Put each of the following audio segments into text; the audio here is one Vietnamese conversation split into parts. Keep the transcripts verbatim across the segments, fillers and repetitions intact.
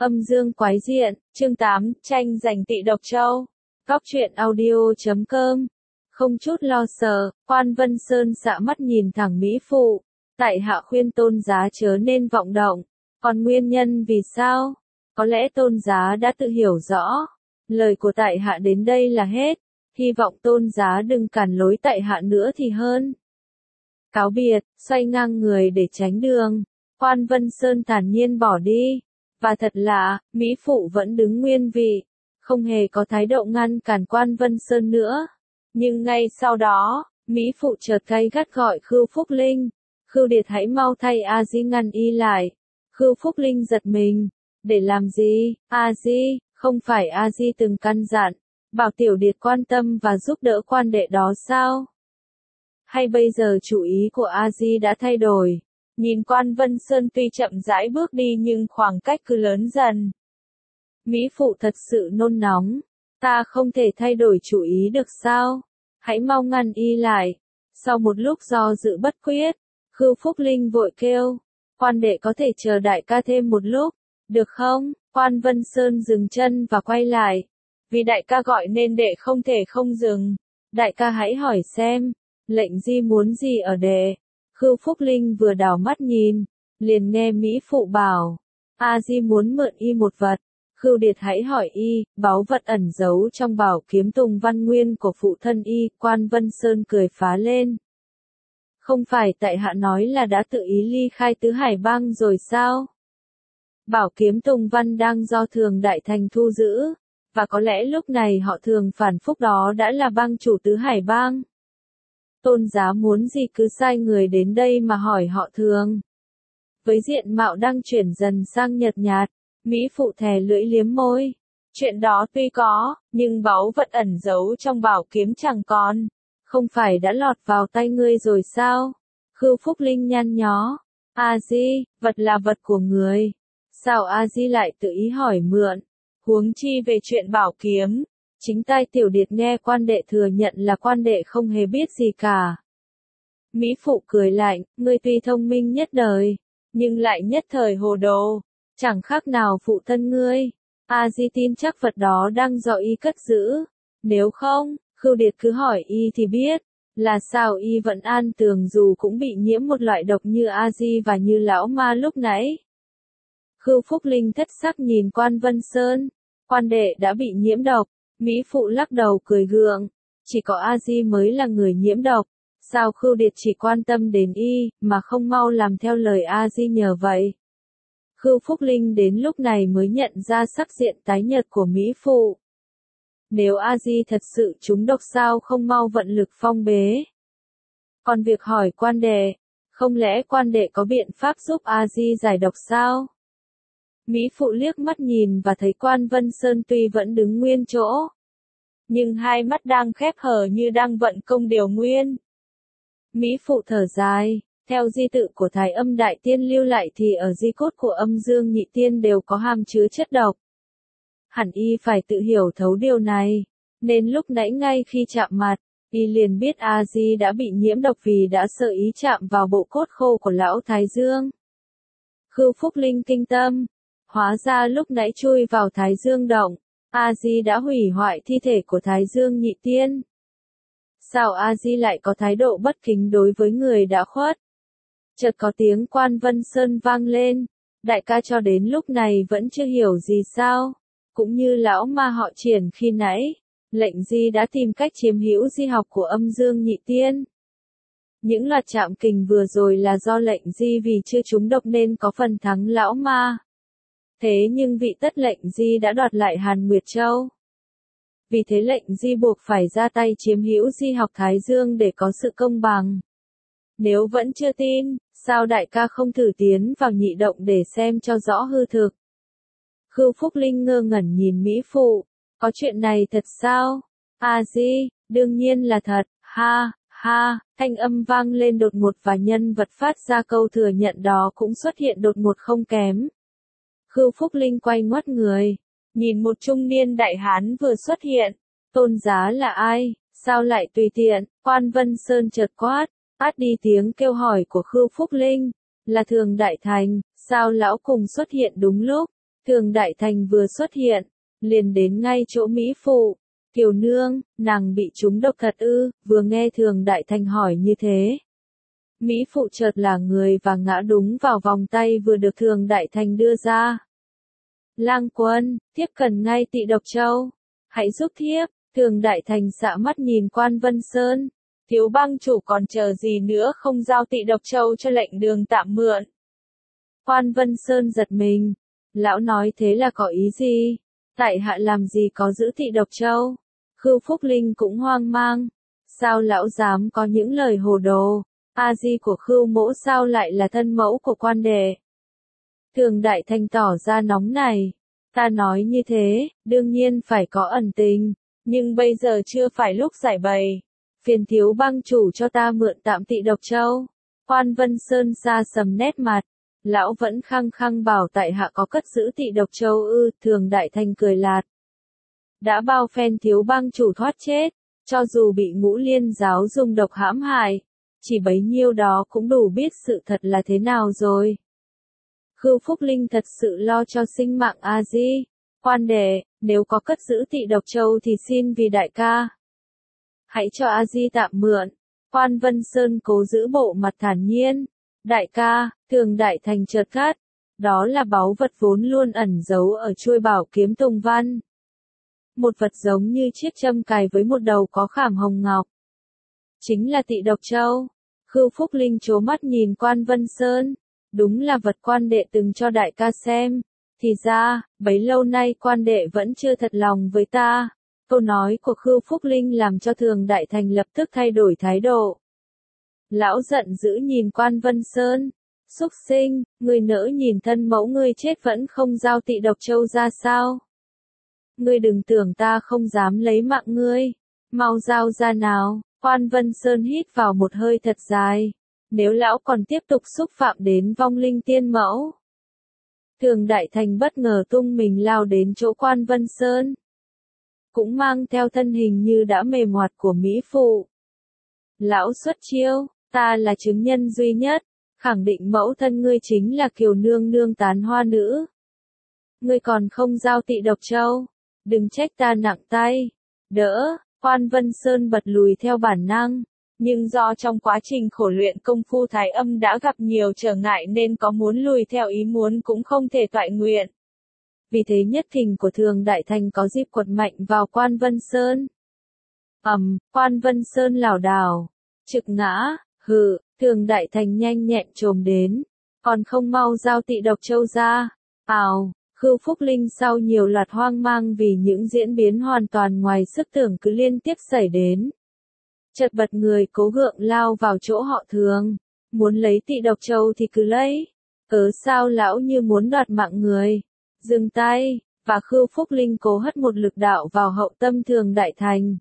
Âm dương quái diện, chương tám, tranh giành tị độc châu. Góc truyện audio chấm com. Không chút lo sợ, Quan Vân Sơn dã mắt nhìn thẳng Mỹ Phụ. Tại hạ khuyên tôn giá chớ nên vọng động. Còn nguyên nhân vì sao? Có lẽ tôn giá đã tự hiểu rõ. Lời của tại hạ đến đây là hết. Hy vọng tôn giá đừng cản lối tại hạ nữa thì hơn. Cáo biệt, xoay ngang người để tránh đường. Quan Vân Sơn thản nhiên bỏ đi. Và thật lạ, Mỹ Phụ vẫn đứng nguyên vị, không hề có thái độ ngăn cản Quan Vân Sơn nữa. Nhưng ngay sau đó, Mỹ Phụ chợt gay gắt gọi Khưu Phúc Linh. Khưu Điệt hãy mau thay A Di ngăn y lại. Khưu Phúc Linh giật mình. Để làm gì, A Di, không phải A Di từng căn dặn, bảo Tiểu Điệt quan tâm và giúp đỡ quan đệ đó sao? Hay bây giờ chủ ý của A Di đã thay đổi? Nhìn Quan Vân Sơn tuy chậm rãi bước đi nhưng khoảng cách cứ lớn dần. Mỹ Phụ thật sự nôn nóng. Ta không thể thay đổi chủ ý được sao? Hãy mau ngăn y lại. Sau một lúc do dự bất quyết, Khưu Phúc Linh vội kêu. Quan đệ có thể chờ đại ca thêm một lúc, được không? Quan Vân Sơn dừng chân và quay lại. Vì đại ca gọi nên đệ không thể không dừng. Đại ca hãy hỏi xem, lệnh Di muốn gì ở đệ? Khưu Phúc Linh vừa đảo mắt nhìn, liền nghe Mỹ Phụ bảo, A Di muốn mượn y một vật. Khưu Điệt hãy hỏi y, báu vật ẩn giấu trong bảo kiếm Tùng Văn Nguyên của phụ thân y. Quan Vân Sơn cười phá lên. Không phải tại hạ nói là đã tự ý ly khai Tứ Hải Bang rồi sao? Bảo kiếm Tùng Văn đang do Thường Đại Thành thu giữ, và có lẽ lúc này họ Thường phản phúc đó đã là bang chủ Tứ Hải Bang. Tôn giá muốn gì cứ sai người đến đây mà hỏi họ Thường. Với diện mạo đang chuyển dần sang nhợt nhạt, Mỹ Phụ thè lưỡi liếm môi. Chuyện đó tuy có, nhưng báu vật ẩn giấu trong bảo kiếm chẳng còn. Không phải đã lọt vào tay ngươi rồi sao? Khưu Phúc Linh nhăn nhó. A Di, vật là vật của người. Sao A Di lại tự ý hỏi mượn? Huống chi về chuyện bảo kiếm. Chính tai Tiểu Điệt nghe quan đệ thừa nhận là quan đệ không hề biết gì cả. Mỹ Phụ cười lạnh, ngươi tuy thông minh nhất đời, nhưng lại nhất thời hồ đồ, chẳng khác nào phụ thân ngươi. A Di tin chắc vật đó đang do y cất giữ. Nếu không, Khưu Điệt cứ hỏi y thì biết, là sao y vẫn an tường dù cũng bị nhiễm một loại độc như A Di và như lão ma lúc nãy. Khưu Phúc Linh thất sắc nhìn Quan Vân Sơn, quan đệ đã bị nhiễm độc. Mỹ Phụ lắc đầu cười gượng, chỉ có A Di mới là người nhiễm độc, sao Khưu Điệt chỉ quan tâm đến y, mà không mau làm theo lời A Di nhờ vậy? Khưu Phúc Linh đến lúc này mới nhận ra sắc diện tái nhợt của Mỹ Phụ. Nếu A Di thật sự trúng độc sao không mau vận lực phong bế? Còn việc hỏi quan đệ, không lẽ quan đệ có biện pháp giúp A Di giải độc sao? Mỹ Phụ liếc mắt nhìn và thấy Quan Vân Sơn tuy vẫn đứng nguyên chỗ, nhưng hai mắt đang khép hờ như đang vận công điều nguyên. Mỹ Phụ thở dài, theo di tự của Thái Âm Đại Tiên lưu lại thì ở di cốt của Âm Dương Nhị Tiên đều có hàm chứa chất độc. Hẳn y phải tự hiểu thấu điều này, nên lúc nãy ngay khi chạm mặt, y liền biết A Di đã bị nhiễm độc vì đã sợ ý chạm vào bộ cốt khô của lão Thái Dương. Khưu Phúc Linh kinh tâm. Hóa ra lúc nãy chui vào Thái Dương động, A Di đã hủy hoại thi thể của Thái Dương Nhị Tiên. Sao A Di lại có thái độ bất kính đối với người đã khuất? Chợt có tiếng Quan Vân Sơn vang lên, đại ca cho đến lúc này vẫn chưa hiểu gì sao? Cũng như lão ma họ Triển khi nãy, lệnh Di đã tìm cách chiếm hữu di học của Âm Dương Nhị Tiên. Những loạt chạm kình vừa rồi là do lệnh Di vì chưa trúng độc nên có phần thắng lão ma. Thế nhưng vị tất lệnh Di đã đoạt lại Hàn Nguyệt Châu. Vì thế lệnh Di buộc phải ra tay chiếm hữu di học Thái Dương để có sự công bằng. Nếu vẫn chưa tin, sao đại ca không thử tiến vào nhị động để xem cho rõ hư thực? Khưu Phúc Linh ngơ ngẩn nhìn Mỹ Phụ, có chuyện này thật sao? A Di, đương nhiên là thật, ha, ha, thanh âm vang lên đột ngột và nhân vật phát ra câu thừa nhận đó cũng xuất hiện đột ngột không kém. Khưu Phúc Linh quay ngoắt người, nhìn một trung niên đại hán vừa xuất hiện. Tôn giá là ai, sao lại tùy tiện? Quan Vân Sơn chợt quát, át đi tiếng kêu hỏi của Khưu Phúc Linh. Là Thường Đại Thành, sao lão cùng xuất hiện đúng lúc? Thường Đại Thành vừa xuất hiện, liền đến ngay chỗ Mỹ Phụ. Kiều nương, nàng bị trúng độc thật ư? Vừa nghe Thường Đại Thành hỏi như thế. Mỹ Phụ chợt là người và ngã đúng vào vòng tay vừa được Thường Đại Thành đưa ra. Lang quân, thiếp cần ngay Tị Độc Châu. Hãy giúp thiếp. Thường Đại Thành xạ mắt nhìn Quan Vân Sơn. Thiếu bang chủ còn chờ gì nữa, không giao Tị Độc Châu cho lệnh đường tạm mượn. Quan Vân Sơn giật mình. Lão nói thế là có ý gì? Tại hạ làm gì có giữ Tị Độc Châu? Khưu Phúc Linh cũng hoang mang. Sao lão dám có những lời hồ đồ? A Di của Khưu mỗ sao lại là thân mẫu của quan đệ? Thường Đại Thành tỏ ra nóng này. Ta nói như thế, đương nhiên phải có ẩn tình. Nhưng bây giờ chưa phải lúc giải bày. Phiền thiếu bang chủ cho ta mượn tạm Tị Độc Châu. Quan Vân Sơn xa sầm nét mặt. Lão vẫn khăng khăng bảo tại hạ có cất giữ Tị Độc Châu ư? Thường Đại Thành cười lạt. Đã bao phen thiếu bang chủ thoát chết, cho dù bị Ngũ Liên giáo dùng độc hãm hại, chỉ bấy nhiêu đó cũng đủ biết sự thật là thế nào rồi. Khưu Phúc Linh thật sự lo cho sinh mạng A Di. Quan đệ, nếu có cất giữ Tị Độc Châu thì xin vì đại ca. Hãy cho A Di tạm mượn. Quan Vân Sơn cố giữ bộ mặt thản nhiên. Đại ca, Thường Đại Thành chợt cắt. Đó là báu vật vốn luôn ẩn giấu ở chuôi bảo kiếm Tùng Văn. Một vật giống như chiếc châm cài với một đầu có khảm hồng ngọc. Chính là Tị Độc Châu. Khưu Phúc Linh trố mắt nhìn Quan Vân Sơn. Đúng là vật quan đệ từng cho đại ca xem. Thì ra, bấy lâu nay quan đệ vẫn chưa thật lòng với ta. Câu nói của Khưu Phúc Linh làm cho Thường Đại Thành lập tức thay đổi thái độ. Lão giận dữ nhìn Quan Vân Sơn. Xúc sinh, ngươi nỡ nhìn thân mẫu ngươi chết vẫn không giao Tị Độc Châu ra sao? Ngươi đừng tưởng ta không dám lấy mạng ngươi. Mau giao ra nào. Quan Vân Sơn hít vào một hơi thật dài. Nếu lão còn tiếp tục xúc phạm đến vong linh tiên mẫu. Thường Đại Thành bất ngờ tung mình lao đến chỗ Quan Vân Sơn. Cũng mang theo thân hình như đã mềm hoạt của Mỹ Phụ. Lão xuất chiêu, ta là chứng nhân duy nhất, khẳng định mẫu thân ngươi chính là Kiều nương nương tán hoa nữ. Ngươi còn không giao Tị Độc Châu, đừng trách ta nặng tay. Đỡ, Quan Vân Sơn bật lùi theo bản năng. Nhưng do trong quá trình khổ luyện công phu thái âm đã gặp nhiều trở ngại nên có muốn lùi theo ý muốn cũng không thể toại nguyện. Vì thế nhất kình của Thường Đại Thành có dịp quật mạnh vào Quan Vân Sơn. ầm, um, Quan Vân Sơn lảo đảo, trực ngã, hừ, Thường Đại Thành nhanh nhẹn chồm đến, còn không mau giao Tị Độc Châu ra. Ào, Khưu Phúc Linh sau nhiều loạt hoang mang vì những diễn biến hoàn toàn ngoài sức tưởng cứ liên tiếp xảy đến. Chợt bật người cố gượng lao vào chỗ họ Thường, muốn lấy Tị Độc Châu thì cứ lấy. Cớ sao lão như muốn đoạt mạng người. Dừng tay, và Khưu Phúc Linh cố hất một lực đạo vào hậu tâm Thường Đại Thành.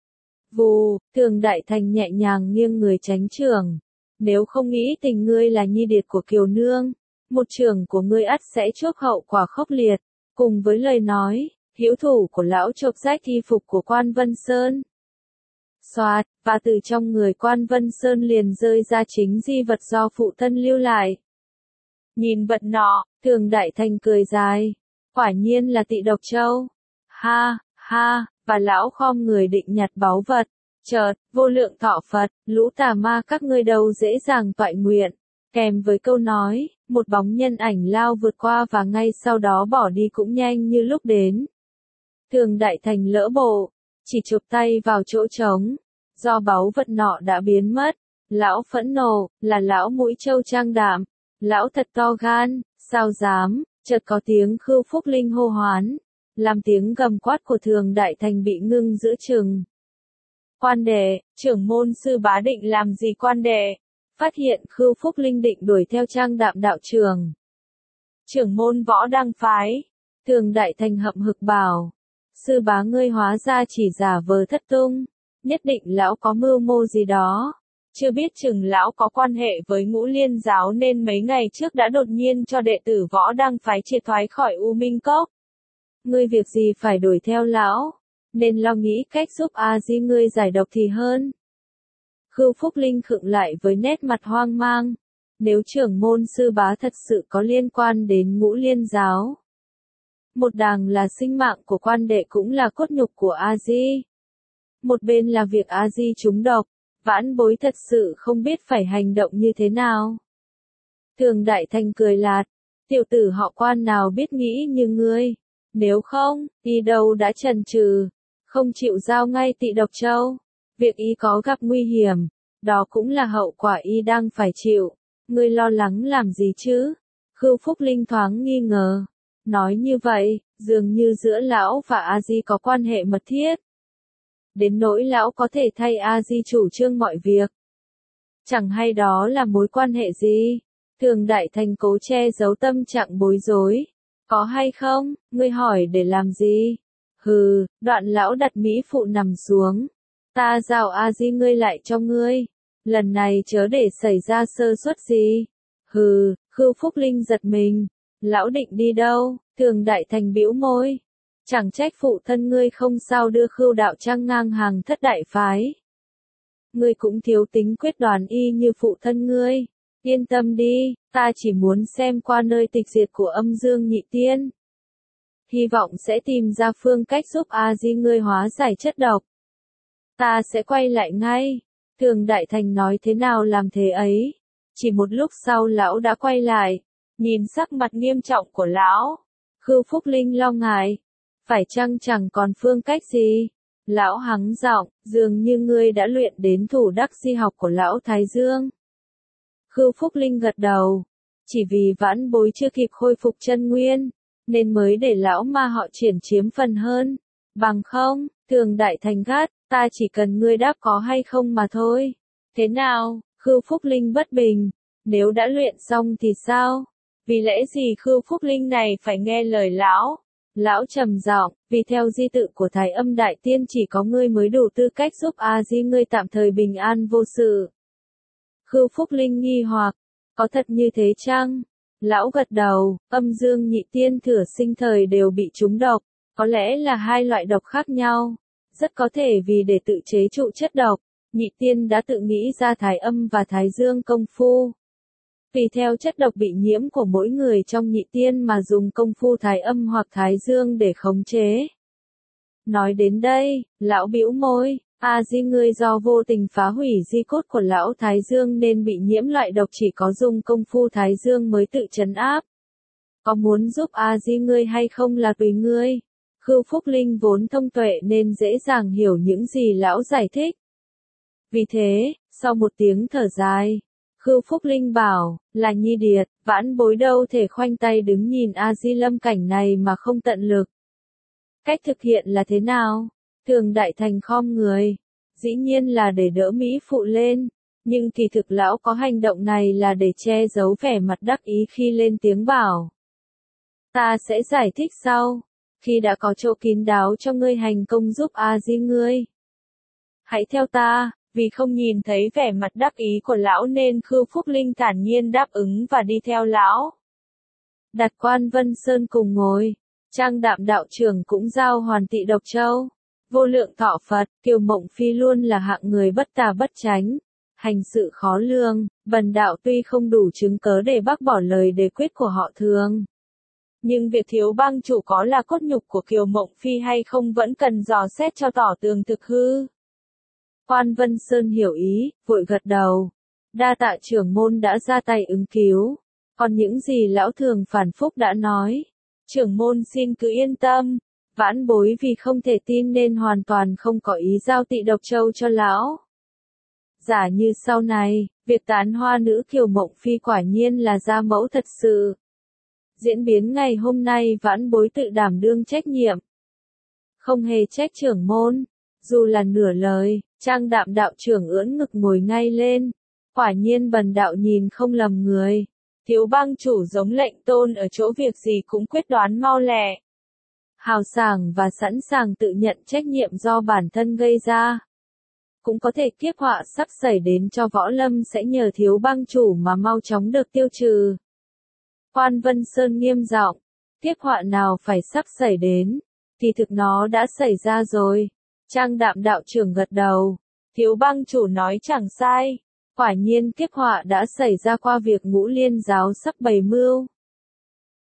Vù, Thường Đại Thành nhẹ nhàng nghiêng người tránh trường. Nếu không nghĩ tình ngươi là nhi điệt của Kiều nương, một trường của ngươi ắt sẽ chuốc hậu quả khốc liệt. Cùng với lời nói, hữu thủ của lão chộp rách y phục của Quan Vân Sơn. Xoạt, và từ trong người Quan Vân Sơn liền rơi ra chính di vật do phụ thân lưu lại. Nhìn vật nọ, Thường Đại Thành cười dài. Quả nhiên là Tị Độc Châu. Ha, ha, và lão khom người định nhặt báu vật. Chợt, vô lượng thọ Phật, lũ tà ma các ngươi đâu dễ dàng toại nguyện. Kèm với câu nói, một bóng nhân ảnh lao vượt qua và ngay sau đó bỏ đi cũng nhanh như lúc đến. Thường Đại Thành lỡ bộ, chỉ chụp tay vào chỗ trống. Do báu vật nọ đã biến mất. Lão phẫn nộ, là lão mũi trâu trang đạm. Lão thật to gan, sao dám, chợt có tiếng Khưu Phúc Linh hô hoán. Làm tiếng gầm quát của Thường Đại Thành bị ngưng giữa chừng. Quan đệ, trưởng môn sư bá định làm gì quan đệ? Phát hiện Khưu Phúc Linh định đuổi theo trang đạm đạo trường. Trưởng môn võ đăng phái. Thường Đại Thành hậm hực bảo. Sư bá ngươi hóa ra chỉ giả vờ thất tung. Nhất định lão có mưu mô gì đó. Chưa biết chừng lão có quan hệ với Ngũ Liên giáo nên mấy ngày trước đã đột nhiên cho đệ tử võ đăng phái triệt thoái khỏi U Minh Cốc. Ngươi việc gì phải đuổi theo lão, nên lo nghĩ cách giúp A Di ngươi giải độc thì hơn. Khưu Phúc Linh khựng lại với nét mặt hoang mang. Nếu trưởng môn sư bá thật sự có liên quan đến Ngũ Liên giáo, Một đàng là sinh mạng của quan đệ cũng là cốt nhục của A-di. Một bên là việc A-di trúng độc, vãn bối thật sự không biết phải hành động như thế nào. Thường Đại Thành cười lạt, tiểu tử họ Quan nào biết nghĩ như ngươi, nếu không, y đâu đã chần chừ, không chịu giao ngay Tị Độc Châu. Việc y có gặp nguy hiểm, đó cũng là hậu quả y đang phải chịu, ngươi lo lắng làm gì chứ? Khưu Phúc Linh thoáng nghi ngờ, nói như vậy, dường như giữa lão và A-di có quan hệ mật thiết. Đến nỗi lão có thể thay A-di chủ trương mọi việc. Chẳng hay đó là mối quan hệ gì? Thường Đại Thành cố che giấu tâm trạng bối rối. Có hay không, ngươi hỏi để làm gì? Hừ, đoạn lão đặt mỹ phụ nằm xuống. Ta giao A-di ngươi lại cho ngươi. Lần này chớ để xảy ra sơ suất gì. Hừ, Khưu Phúc Linh giật mình. Lão định đi đâu? Thường Đại Thành bĩu môi. Chẳng trách phụ thân ngươi không sao đưa Khưu đạo trang ngang hàng thất đại phái. Ngươi cũng thiếu tính quyết đoán y như phụ thân ngươi. Yên tâm đi, ta chỉ muốn xem qua nơi tịch diệt của âm dương nhị tiên. Hy vọng sẽ tìm ra phương cách giúp A-di ngươi hóa giải chất độc. Ta sẽ quay lại ngay. Thường Đại Thành nói thế nào làm thế ấy. Chỉ một lúc sau lão đã quay lại, nhìn sắc mặt nghiêm trọng của lão. Khưu Phúc Linh lo ngại. Phải chăng chẳng còn phương cách gì? Lão hắng giọng, dường như ngươi đã luyện đến thủ đắc di học của lão Thái Dương. Khưu Phúc Linh gật đầu. Chỉ vì vãn bối chưa kịp khôi phục chân nguyên, nên mới để lão ma họ triển chiếm phần hơn. Bằng không, Thường Đại Thành gắt, ta chỉ cần ngươi đáp có hay không mà thôi. Thế nào? Khưu Phúc Linh bất bình. Nếu đã luyện xong thì sao? Vì lẽ gì Khưu Phúc Linh này phải nghe lời lão? Lão trầm giọng, vì theo di tự của Thái Âm Đại Tiên chỉ có ngươi mới đủ tư cách giúp A-di ngươi tạm thời bình an vô sự. Khưu Phúc Linh nghi hoặc, có thật như thế chăng? Lão gật đầu, âm dương nhị tiên thừa sinh thời đều bị trúng độc, có lẽ là hai loại độc khác nhau. Rất có thể vì để tự chế trụ chất độc, nhị tiên đã tự nghĩ ra Thái Âm và Thái Dương công phu. Tùy theo chất độc bị nhiễm của mỗi người trong nhị tiên mà dùng công phu Thái Âm hoặc Thái Dương để khống chế. Nói đến đây, lão bĩu môi, A-di ngươi do vô tình phá hủy di cốt của lão Thái Dương nên bị nhiễm loại độc chỉ có dùng công phu Thái Dương mới tự trấn áp. Có muốn giúp A-di ngươi hay không là tùy ngươi. Khưu Phúc Linh vốn thông tuệ nên dễ dàng hiểu những gì lão giải thích. Vì thế, sau một tiếng thở dài, Khưu Phúc Linh bảo, là Nhi Điệt, vãn bối đâu thể khoanh tay đứng nhìn A-di lâm cảnh này mà không tận lực. Cách thực hiện là thế nào? Thường Đại Thành khom người. Dĩ nhiên là để đỡ Mỹ phụ lên, nhưng kỳ thực lão có hành động này là để che giấu vẻ mặt đắc ý khi lên tiếng bảo. Ta sẽ giải thích sau, khi đã có chỗ kín đáo cho ngươi hành công giúp A-di ngươi. Hãy theo ta. Vì không nhìn thấy vẻ mặt đắc ý của lão nên Khưu Phúc Linh thản nhiên đáp ứng và đi theo lão. Đặt Quan Vân Sơn cùng ngồi, Trang Đạm đạo trưởng cũng giao hoàn Tị Độc Châu. Vô Lượng Thọ Phật, Kiều Mộng Phi luôn là hạng người bất tà bất chánh, hành sự khó lường, bần đạo tuy không đủ chứng cớ để bác bỏ lời đề quyết của họ Thường. Nhưng việc thiếu bang chủ có là cốt nhục của Kiều Mộng Phi hay không vẫn cần dò xét cho tỏ tường thực hư. Quan Vân Sơn hiểu ý, vội gật đầu. Đa tạ trưởng môn đã ra tay ứng cứu. Còn những gì lão Thường phản phúc đã nói, trưởng môn xin cứ yên tâm. Vãn bối vì không thể tin nên hoàn toàn không có ý giao Tị Độc Châu cho lão. Giả như sau này, việc tán hoa nữ Kiều Mộng Phi quả nhiên là gia mẫu thật sự. Diễn biến ngày hôm nay vãn bối tự đảm đương trách nhiệm. Không hề trách trưởng môn. Dù là nửa lời, Trang Đạm đạo trưởng ưỡn ngực ngồi ngay lên. Quả nhiên bần đạo nhìn không lầm người. Thiếu bang chủ giống lệnh tôn ở chỗ việc gì cũng quyết đoán mau lẹ. Hào sảng và sẵn sàng tự nhận trách nhiệm do bản thân gây ra. Cũng có thể kiếp họa sắp xảy đến cho võ lâm sẽ nhờ thiếu bang chủ mà mau chóng được tiêu trừ. Quan Vân Sơn nghiêm giọng, kiếp họa nào phải sắp xảy đến, thì thực nó đã xảy ra rồi. Trang Đạm đạo trưởng gật đầu, thiếu bang chủ nói chẳng sai, quả nhiên kiếp họa đã xảy ra qua việc Ngũ Liên giáo sắp bày mưu.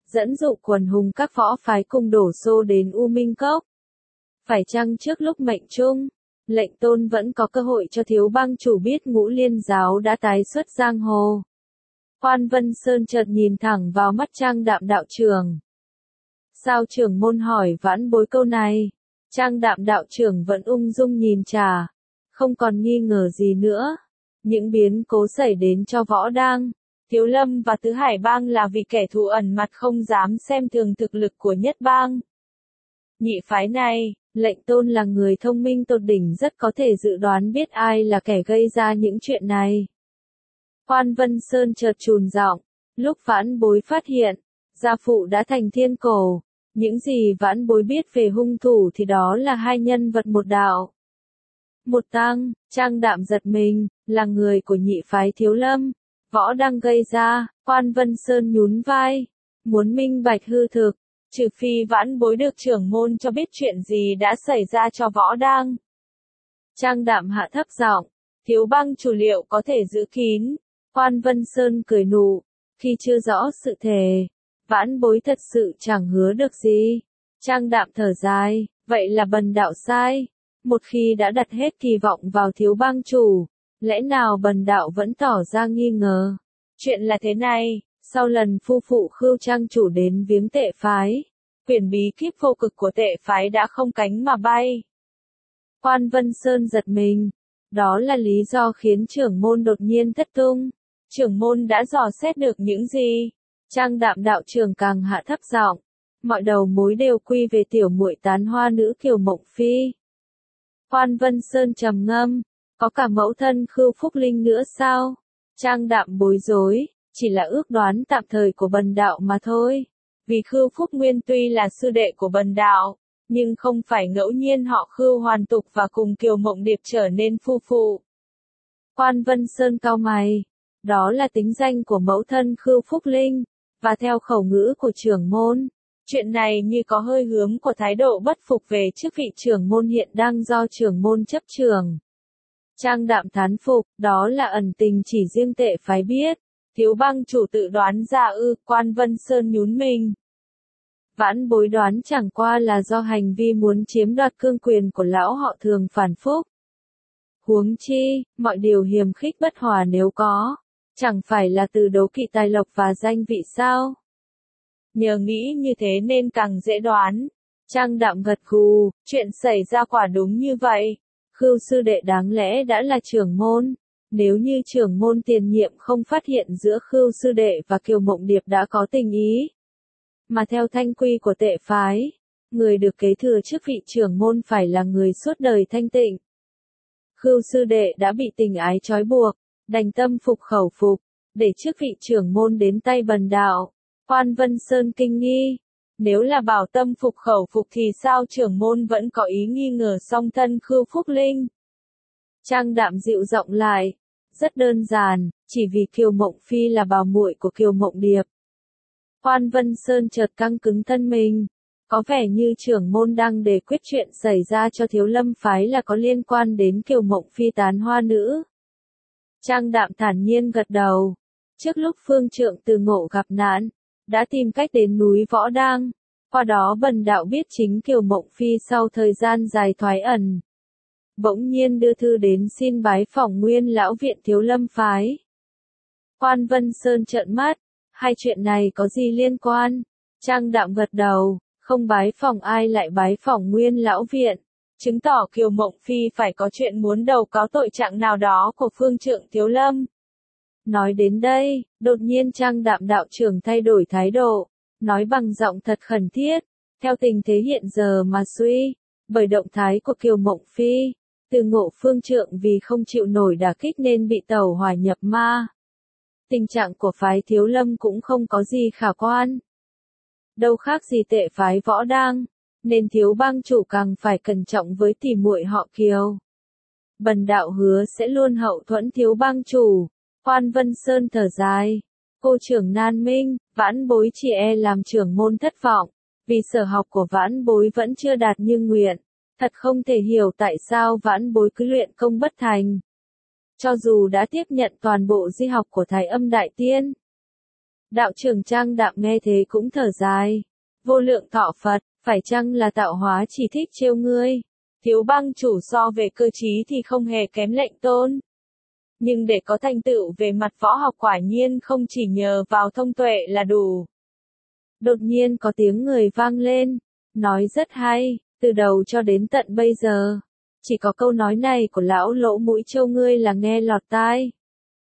dẫn dụ quần hùng các võ phái cùng đổ xô đến U Minh Cốc. Phải chăng trước lúc mệnh chung, lệnh tôn vẫn có cơ hội cho thiếu bang chủ biết Ngũ Liên giáo đã tái xuất giang hồ? Quan Vân Sơn chợt nhìn thẳng vào mắt Trang Đạm đạo trưởng. Sao trưởng môn hỏi vãn bối câu này? Trang Đạm đạo trưởng vẫn ung dung nhìn trà, không còn nghi ngờ gì nữa. Những biến cố xảy đến cho Võ Đang, Thiếu Lâm và Tứ Hải bang là vì kẻ thù ẩn mặt không dám xem thường thực lực của nhất bang. Nhị phái này, lệnh tôn là người thông minh tột đỉnh rất có thể dự đoán biết ai là kẻ gây ra những chuyện này. Quan Vân Sơn chợt trùn giọng, lúc vãn bối phát hiện, gia phụ đã thành thiên cổ, những gì vãn bối biết về hung thủ thì đó là hai nhân vật một đạo. Một tăng, Trang Đạm giật mình, là người của nhị phái Thiếu Lâm, Võ Đang gây ra. Quan Vân Sơn nhún vai, muốn minh bạch hư thực, trừ phi vãn bối được trưởng môn cho biết chuyện gì đã xảy ra cho Võ Đang. Trang Đạm hạ thấp giọng, Thiếu bang chủ liệu có thể giữ kín. Quan Vân Sơn cười nụ, khi chưa rõ sự thể, vãn bối thật sự chẳng hứa được gì. Trang Đạm thở dài, vậy là bần đạo sai. Một khi đã đặt hết kỳ vọng vào thiếu bang chủ, lẽ nào bần đạo vẫn tỏ ra nghi ngờ? Chuyện là thế này, sau lần phu phụ Khưu trang chủ đến viếng Tệ phái, quyển bí kíp vô cực của Tệ phái đã không cánh mà bay. Quan Vân Sơn giật mình, đó là lý do khiến trưởng môn đột nhiên thất tung. Trưởng môn đã dò xét được những gì? Trang Đạm đạo trưởng càng hạ thấp giọng, mọi đầu mối đều quy về tiểu muội tán hoa nữ Kiều Mộng Phi. Quan Vân Sơn trầm ngâm, có cả mẫu thân Khưu Phúc Linh nữa sao? Trang Đạm bối rối, chỉ là ước đoán tạm thời của bần đạo mà thôi. Vì Khưu Phúc Nguyên tuy là sư đệ của bần đạo, nhưng không phải ngẫu nhiên họ Khưu hoàn tục và cùng Kiều Mộng Điệp trở nên phu phụ. Quan Vân Sơn cau mày, đó là tính danh của mẫu thân Khưu Phúc Linh, và theo khẩu ngữ của trưởng môn, chuyện này như có hơi hướng của thái độ bất phục về chức vị trưởng môn hiện đang do trưởng môn chấp trưởng. Trang Đạm thán phục, đó là ẩn tình chỉ riêng Tệ phái biết. Thiếu bang chủ tự đoán ra ư? Quan Vân Sơn nhún mình. Vãn bối đoán chẳng qua là do hành vi muốn chiếm đoạt cương quyền của lão họ Thường phản phúc. Huống chi, mọi điều hiềm khích bất hòa nếu có, chẳng phải là từ đấu kỵ tài lộc và danh vị sao? Nhờ nghĩ như thế nên càng dễ đoán. Trang Đạm gật gù, chuyện xảy ra quả đúng như vậy. Khưu sư đệ đáng lẽ đã là trưởng môn. Nếu như trưởng môn tiền nhiệm không phát hiện giữa Khưu sư đệ và Kiều Mộng Điệp đã có tình ý, mà theo thanh quy của Tệ phái, người được kế thừa chức vị trưởng môn phải là người suốt đời thanh tịnh. Khưu sư đệ đã bị tình ái trói buộc, đành tâm phục khẩu phục, để chức vị trưởng môn đến tay bần đạo. Quan Vân Sơn kinh nghi, nếu là bảo tâm phục khẩu phục thì sao trưởng môn vẫn có ý nghi ngờ song thân Khưu Phúc Linh? Trang Đạm dịu giọng lại, rất đơn giản, chỉ vì Kiều Mộng Phi là bảo muội của Kiều Mộng Điệp. Quan Vân Sơn chợt căng cứng thân mình, có vẻ như trưởng môn đang đề quyết chuyện xảy ra cho Thiếu Lâm phái là có liên quan đến Kiều Mộng Phi tán hoa nữ. Trang Đạm thản nhiên gật đầu, trước lúc Phương Trượng Từ Ngộ gặp nạn, đã tìm cách đến núi Võ Đang, qua đó bần đạo biết chính Kiều Mộng Phi sau thời gian dài thoái ẩn, bỗng nhiên đưa thư đến xin bái phỏng nguyên lão viện Thiếu Lâm phái. Quan Vân Sơn trợn mắt, hai chuyện này có gì liên quan? Trang Đạm gật đầu, không bái phỏng ai lại bái phỏng nguyên lão viện, chứng tỏ Kiều Mộng Phi phải có chuyện muốn đầu cáo tội trạng nào đó của Phương Trượng Thiếu Lâm. Nói đến đây, đột nhiên Trang Đạm đạo trưởng thay đổi thái độ, nói bằng giọng thật khẩn thiết, theo tình thế hiện giờ mà suy, bởi động thái của Kiều Mộng Phi, Từ Ngộ Phương Trượng vì không chịu nổi đả kích nên bị tẩu hỏa nhập ma. Tình trạng của phái Thiếu Lâm cũng không có gì khả quan. Đâu khác gì Tệ phái Võ Đang, nên thiếu bang chủ càng phải cẩn trọng với tỷ muội họ Kiều. Bần đạo hứa sẽ luôn hậu thuẫn thiếu bang chủ. Quan Vân Sơn thở dài, cô trưởng nan minh, vãn bối chỉ e làm trưởng môn thất vọng, vì sở học của vãn bối vẫn chưa đạt như nguyện, thật không thể hiểu tại sao vãn bối cứ luyện công bất thành. Cho dù đã tiếp nhận toàn bộ di học của Thái Âm Đại Tiên. Đạo trưởng Trang Đạm nghe thế cũng thở dài. Vô lượng thọ Phật, phải chăng là tạo hóa chỉ thích trêu ngươi? Thiếu bang chủ so về cơ trí thì không hề kém lệnh tôn. Nhưng để có thành tựu về mặt võ học quả nhiên không chỉ nhờ vào thông tuệ là đủ. Đột nhiên có tiếng người vang lên, nói rất hay, từ đầu cho đến tận bây giờ. Chỉ có câu nói này của lão lỗ mũi trâu ngươi là nghe lọt tai.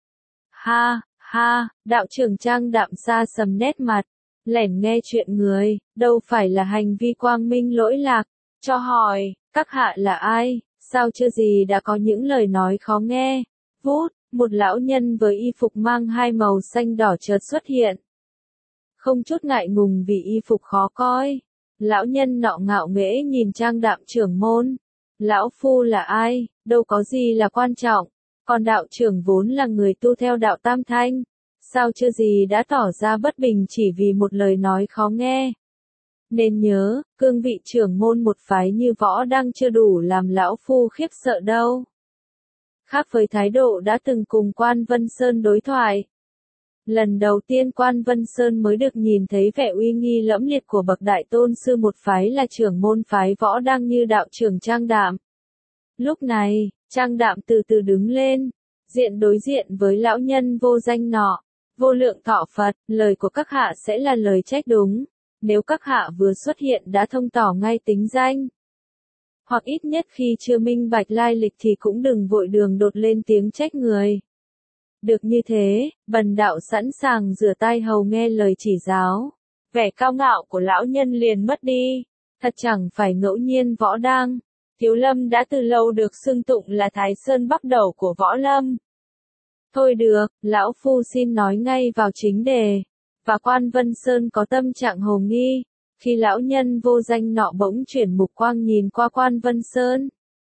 Ha, ha, đạo trưởng Trang Đạm xa sầm nét mặt, lẻn nghe chuyện người, đâu phải là hành vi quang minh lỗi lạc, cho hỏi, các hạ là ai, sao chưa gì đã có những lời nói khó nghe. Vút, một lão nhân với y phục mang hai màu xanh đỏ chợt xuất hiện. Không chút ngại ngùng vì y phục khó coi, lão nhân nọ ngạo nghễ nhìn Trang Đạm trưởng môn. Lão phu là ai, đâu có gì là quan trọng, còn đạo trưởng vốn là người tu theo đạo Tam Thanh, sao chưa gì đã tỏ ra bất bình chỉ vì một lời nói khó nghe. Nên nhớ, cương vị trưởng môn một phái như võ đang chưa đủ làm lão phu khiếp sợ đâu. Khác với thái độ đã từng cùng Quan Vân Sơn đối thoại. Lần đầu tiên Quan Vân Sơn mới được nhìn thấy vẻ uy nghi lẫm liệt của bậc đại tôn sư một phái là trưởng môn phái võ đang như đạo trưởng Trang Đạm. Lúc này, Trang Đạm từ từ đứng lên, diện đối diện với lão nhân vô danh nọ. Vô lượng thọ Phật, lời của các hạ sẽ là lời trách đúng, nếu các hạ vừa xuất hiện đã thông tỏ ngay tính danh. Hoặc ít nhất khi chưa minh bạch lai lịch thì cũng đừng vội đường đột lên tiếng trách người. Được như thế, bần đạo sẵn sàng rửa tay hầu nghe lời chỉ giáo. Vẻ cao ngạo của lão nhân liền mất đi, thật chẳng phải ngẫu nhiên võ đang. Thiếu Lâm đã từ lâu được xưng tụng là Thái Sơn Bắc Đầu của võ lâm. Thôi được, lão phu xin nói ngay vào chính đề. Và Quan Vân Sơn có tâm trạng hồ nghi, khi lão nhân vô danh nọ bỗng chuyển mục quang nhìn qua Quan Vân Sơn.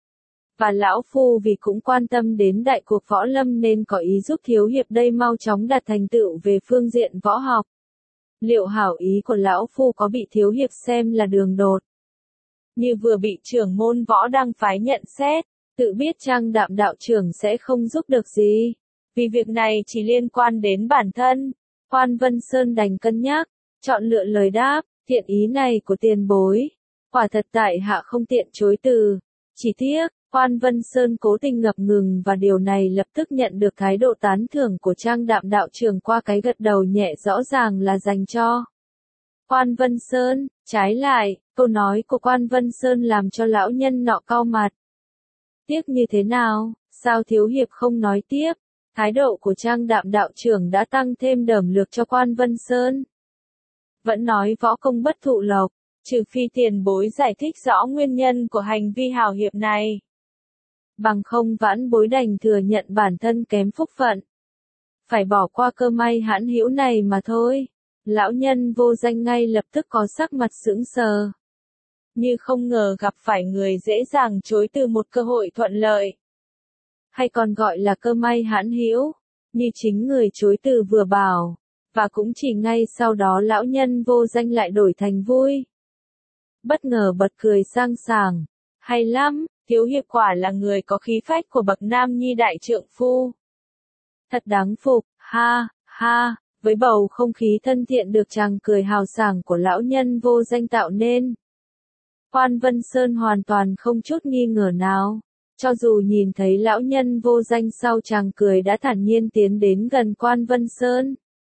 Và lão phu vì cũng quan tâm đến đại cuộc võ lâm nên có ý giúp thiếu hiệp đây mau chóng đạt thành tựu về phương diện võ học. Liệu hảo ý của lão phu có bị thiếu hiệp xem là đường đột? Như vừa bị trưởng môn võ đang phái nhận xét, tự biết Trang Đạm đạo trưởng sẽ không giúp được gì. Vì việc này chỉ liên quan đến bản thân. Quan Vân Sơn đành cân nhắc, chọn lựa lời đáp, thiện ý này của tiền bối. Quả thật tại hạ không tiện chối từ. Chỉ tiếc, Quan Vân Sơn cố tình ngập ngừng và điều này lập tức nhận được thái độ tán thưởng của Trang Đạm đạo trưởng qua cái gật đầu nhẹ rõ ràng là dành cho Quan Vân Sơn. Trái lại, câu nói của Quan Vân Sơn làm cho lão nhân nọ cau mặt. Tiếc như thế nào, sao thiếu hiệp không nói tiếp? Thái độ của Trang Đạm đạo trưởng đã tăng thêm đởm lược cho Quan Vân Sơn. Vẫn nói võ công bất thụ lộc, trừ phi tiền bối giải thích rõ nguyên nhân của hành vi hào hiệp này. Bằng không vãn bối đành thừa nhận bản thân kém phúc phận. Phải bỏ qua cơ may hãn hữu này mà thôi. Lão nhân vô danh ngay lập tức có sắc mặt sững sờ. Như không ngờ gặp phải người dễ dàng chối từ một cơ hội thuận lợi. Hay còn gọi là cơ may hãn hữu, như chính người chối từ vừa bảo. Và cũng chỉ ngay sau đó lão nhân vô danh lại đổi thành vui. Bất ngờ bật cười sang sảng. Hay lắm, thiếu hiệp quả là người có khí phách của bậc nam nhi đại trượng phu. Thật đáng phục, ha, ha, với bầu không khí thân thiện được chàng cười hào sảng của lão nhân vô danh tạo nên. Quan Vân Sơn hoàn toàn không chút nghi ngờ nào. Cho dù nhìn thấy lão nhân vô danh sau chàng cười đã thản nhiên tiến đến gần Quan Vân Sơn.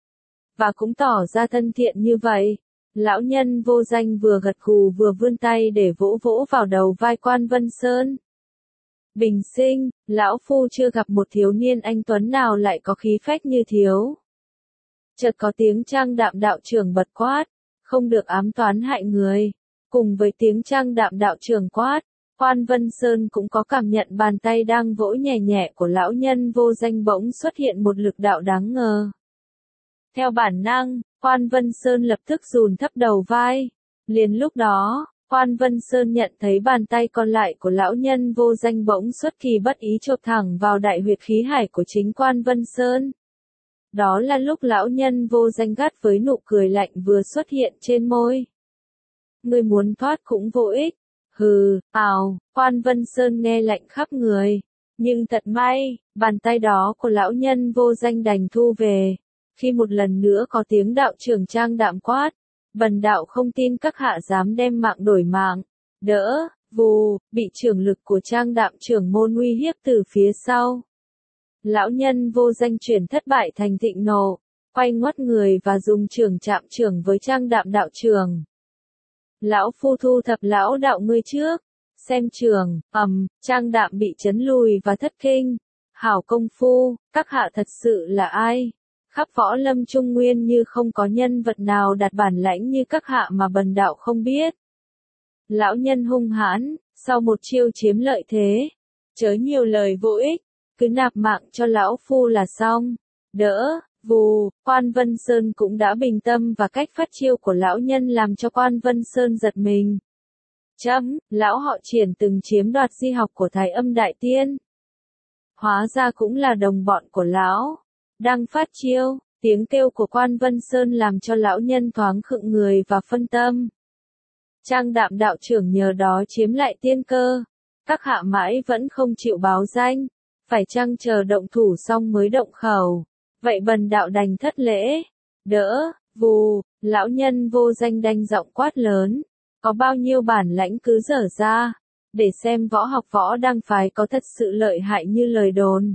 Và cũng tỏ ra thân thiện như vậy. Lão nhân vô danh vừa gật gù vừa vươn tay để vỗ vỗ vào đầu vai Quan Vân Sơn. Bình sinh, lão phu chưa gặp một thiếu niên anh tuấn nào lại có khí phách như thiếu. Chợt có tiếng Trang Đạm đạo trưởng bật quát, không được ám toán hại người. Cùng với tiếng Trang Đạm đạo trưởng quát, Quan Vân Sơn cũng có cảm nhận bàn tay đang vỗ nhẹ nhẹ của lão nhân vô danh bỗng xuất hiện một lực đạo đáng ngờ. Theo bản năng, Quan Vân Sơn lập tức dùn thấp đầu vai. Liền lúc đó, Quan Vân Sơn nhận thấy bàn tay còn lại của lão nhân vô danh bỗng xuất kỳ bất ý chộp thẳng vào đại huyệt khí hải của chính Quan Vân Sơn. Đó là lúc lão nhân vô danh gắt với nụ cười lạnh vừa xuất hiện trên môi. Ngươi muốn thoát cũng vô ích. Hừ, ào, Quan Vân Sơn nghe lạnh khắp người. Nhưng thật may, bàn tay đó của lão nhân vô danh đành thu về. Khi một lần nữa có tiếng đạo trưởng Trang Đạm quát, bần đạo không tin các hạ dám đem mạng đổi mạng. Đỡ, vù, bị trưởng lực của Trang Đạm trưởng môn uy hiếp từ phía sau. Lão nhân vô danh chuyển thất bại thành thịnh nộ, quay ngoắt người và dùng trường chạm trưởng với Trang Đạm đạo trưởng. Lão phu thu thập lão đạo ngươi trước, xem trường, ầm, Trang Đạm bị chấn lùi và thất kinh. Hảo công phu, các hạ thật sự là ai? Khắp võ lâm trung nguyên như không có nhân vật nào đạt bản lãnh như các hạ mà bần đạo không biết. Lão nhân hung hãn, sau một chiêu chiếm lợi thế. Chớ nhiều lời vô ích, cứ nạp mạng cho lão phu là xong. Đỡ, vù, Quan Vân Sơn cũng đã bình tâm và cách phát chiêu của lão nhân làm cho Quan Vân Sơn giật mình. Chấm, lão họ Triển từng chiếm đoạt di học của Thái Âm Đại Tiên. Hóa ra cũng là đồng bọn của lão. Đang phát chiêu, tiếng kêu của Quan Vân Sơn làm cho lão nhân thoáng khựng người và phân tâm. Trang Đạm đạo trưởng nhờ đó chiếm lại tiên cơ. Các hạ mãi vẫn không chịu báo danh, phải chăng chờ động thủ xong mới động khẩu. Vậy bần đạo đành thất lễ. Đỡ, vù, lão nhân vô danh đanh giọng quát lớn. Có bao nhiêu bản lãnh cứ dở ra, để xem võ học võ đăng phái có thật sự lợi hại như lời đồn.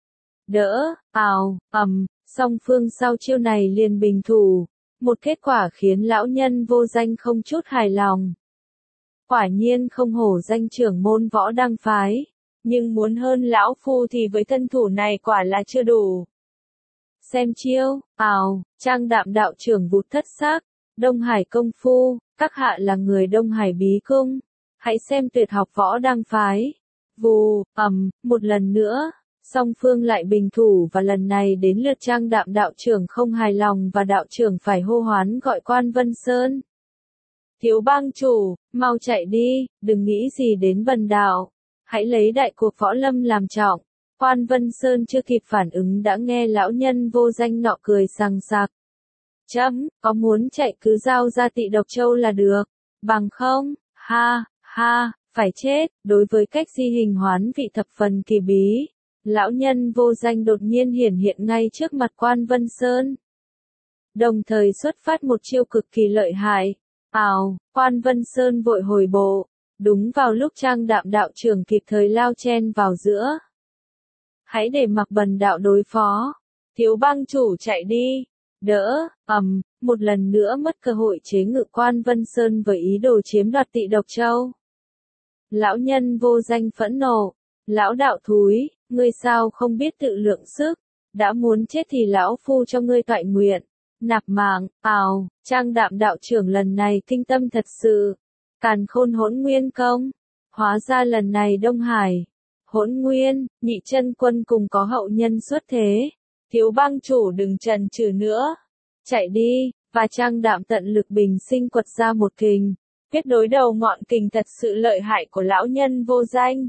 Đỡ, ào, ầm, song phương sau chiêu này liền bình thủ. Một kết quả khiến lão nhân vô danh không chút hài lòng. Quả nhiên không hổ danh trưởng môn võ đăng phái, nhưng muốn hơn lão phu thì với thân thủ này quả là chưa đủ. Xem chiêu, ào, Trang Đạm đạo trưởng vụt thất xác. Đông Hải công phu, các hạ là người Đông Hải bí cung. Hãy xem tuyệt học võ đăng phái. Vù, ầm, một lần nữa. Song phương lại bình thủ và lần này đến lượt Trang Đạm đạo trưởng không hài lòng và đạo trưởng phải hô hoán gọi Quan Vân Sơn. Thiếu bang chủ, mau chạy đi, đừng nghĩ gì đến bần đạo. Hãy lấy đại cuộc võ lâm làm trọng. Quan Vân Sơn chưa kịp phản ứng đã nghe lão nhân vô danh nọ cười sằng sặc. Chấm, có muốn chạy cứ giao ra Tị Độc Châu là được. Bằng không, ha, ha, phải chết. Đối với cách di hình hoán vị thập phần kỳ bí, lão nhân vô danh đột nhiên hiển hiện ngay trước mặt Quan Vân Sơn. Đồng thời xuất phát một chiêu cực kỳ lợi hại. Ào, Quan Vân Sơn vội hồi bộ. Đúng vào lúc Trang Đạm đạo trưởng kịp thời lao chen vào giữa. Hãy để mặc bần đạo đối phó. Thiếu bang chủ chạy đi. Đỡ, ầm, một lần nữa mất cơ hội chế ngự Quan Vân Sơn với ý đồ chiếm đoạt Tị Độc Châu. Lão nhân vô danh phẫn nộ. Lão đạo thúi, ngươi sao không biết tự lượng sức, đã muốn chết thì lão phu cho ngươi toại nguyện. Nạp mạng, ào, Trang Đạm đạo trưởng lần này kinh tâm thật sự. Càn Khôn Hỗn Nguyên công. Hóa ra lần này Đông Hải, Hỗn Nguyên, Nhị Chân Quân cùng có hậu nhân xuất thế. Thiếu bang chủ đừng chần chừ nữa. Chạy đi, và Trang Đạm tận lực bình sinh quật ra một kình. Kết đối đầu ngọn kình thật sự lợi hại của lão nhân vô danh.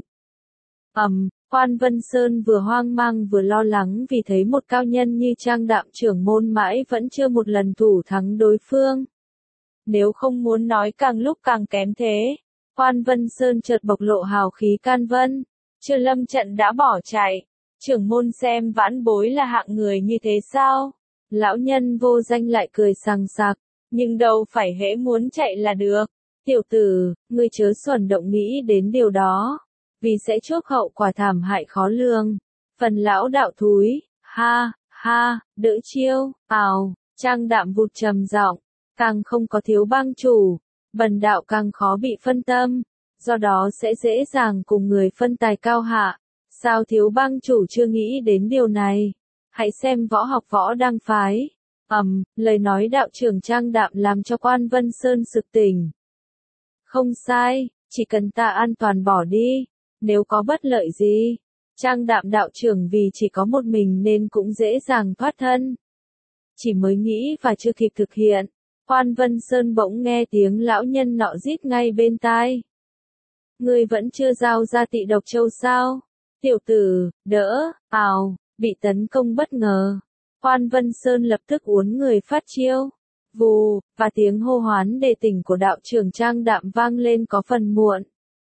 Ầm, Quan Vân Sơn vừa hoang mang vừa lo lắng vì thấy một cao nhân như Trang Đạm trưởng môn mãi vẫn chưa một lần thủ thắng đối phương. Nếu không muốn nói càng lúc càng kém thế. Quan Vân Sơn chợt bộc lộ hào khí can vân. Chưa lâm trận đã bỏ chạy. Trưởng môn xem vãn bối là hạng người như thế sao? Lão nhân vô danh lại cười sằng sặc. Nhưng đâu phải hễ muốn chạy là được. Tiểu tử, ngươi chớ xuẩn động nghĩ đến điều đó. Vì sẽ chuốc hậu quả thảm hại khó lường. Phần lão đạo thúi, ha, ha, đỡ chiêu, ào, Trang Đạm vụt trầm giọng. Càng không có thiếu bang chủ, bần đạo càng khó bị phân tâm. Do đó sẽ dễ dàng cùng người phân tài cao hạ. Sao thiếu bang chủ chưa nghĩ đến điều này? Hãy xem võ học võ đăng phái. Ầm, um, lời nói đạo trưởng Trang Đạm làm cho Quan Vân Sơn sực tỉnh. Không sai, chỉ cần ta an toàn bỏ đi. Nếu có bất lợi gì, Trang Đạm đạo trưởng vì chỉ có một mình nên cũng dễ dàng thoát thân. Chỉ mới nghĩ và chưa kịp thực hiện, Quan Vân Sơn bỗng nghe tiếng lão nhân nọ rít ngay bên tai. Ngươi vẫn chưa giao ra Tị Độc Châu sao? Tiểu tử, đỡ, ào, bị tấn công bất ngờ. Quan Vân Sơn lập tức uốn người phát chiêu. Vù, và tiếng hô hoán đề tỉnh của đạo trưởng Trang Đạm vang lên có phần muộn.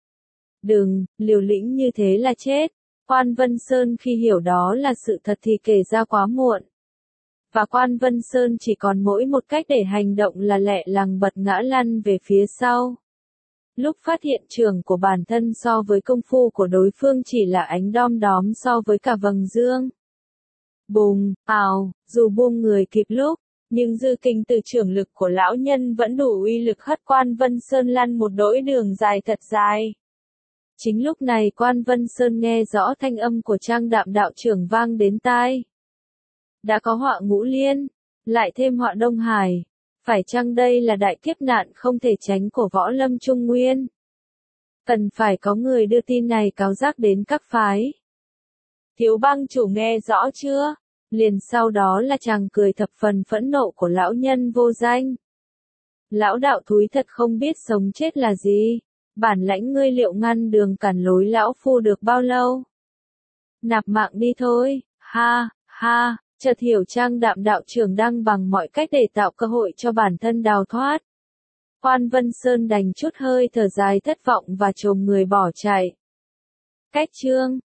Đừng, liều lĩnh như thế là chết. Quan Vân Sơn khi hiểu đó là sự thật thì kể ra quá muộn. và Quan Vân Sơn chỉ còn mỗi một cách để hành động là lẹ làng bật ngã lăn về phía sau. Lúc phát hiện trường của bản thân so với công phu của đối phương chỉ là ánh đom đóm so với cả vầng dương. Bùng, ào, dù buông người kịp lúc, nhưng dư kinh từ trưởng lực của lão nhân vẫn đủ uy lực hất Quan Vân Sơn lăn một đỗi đường dài thật dài. Chính lúc này Quan Vân Sơn nghe rõ thanh âm của Trang Đạm đạo trưởng vang đến tai. Đã có họa Ngũ Liên, lại thêm họa Đông Hải. Phải chăng đây là đại kiếp nạn không thể tránh của võ lâm Trung Nguyên? Cần phải có người đưa tin này cáo giác đến các phái. Thiếu bang chủ nghe rõ chưa? Liền sau đó là chàng cười thập phần phẫn nộ của lão nhân vô danh. Lão đạo thúi thật không biết sống chết là gì. Bản lãnh ngươi liệu ngăn đường cản lối lão phu được bao lâu? Nạp mạng đi thôi, ha, ha. Chợt hiểu Trang Đạm đạo trưởng đang bằng mọi cách để tạo cơ hội cho bản thân đào thoát. Quan Vân Sơn đành chút hơi thở dài thất vọng và chồm người bỏ chạy. Cách chương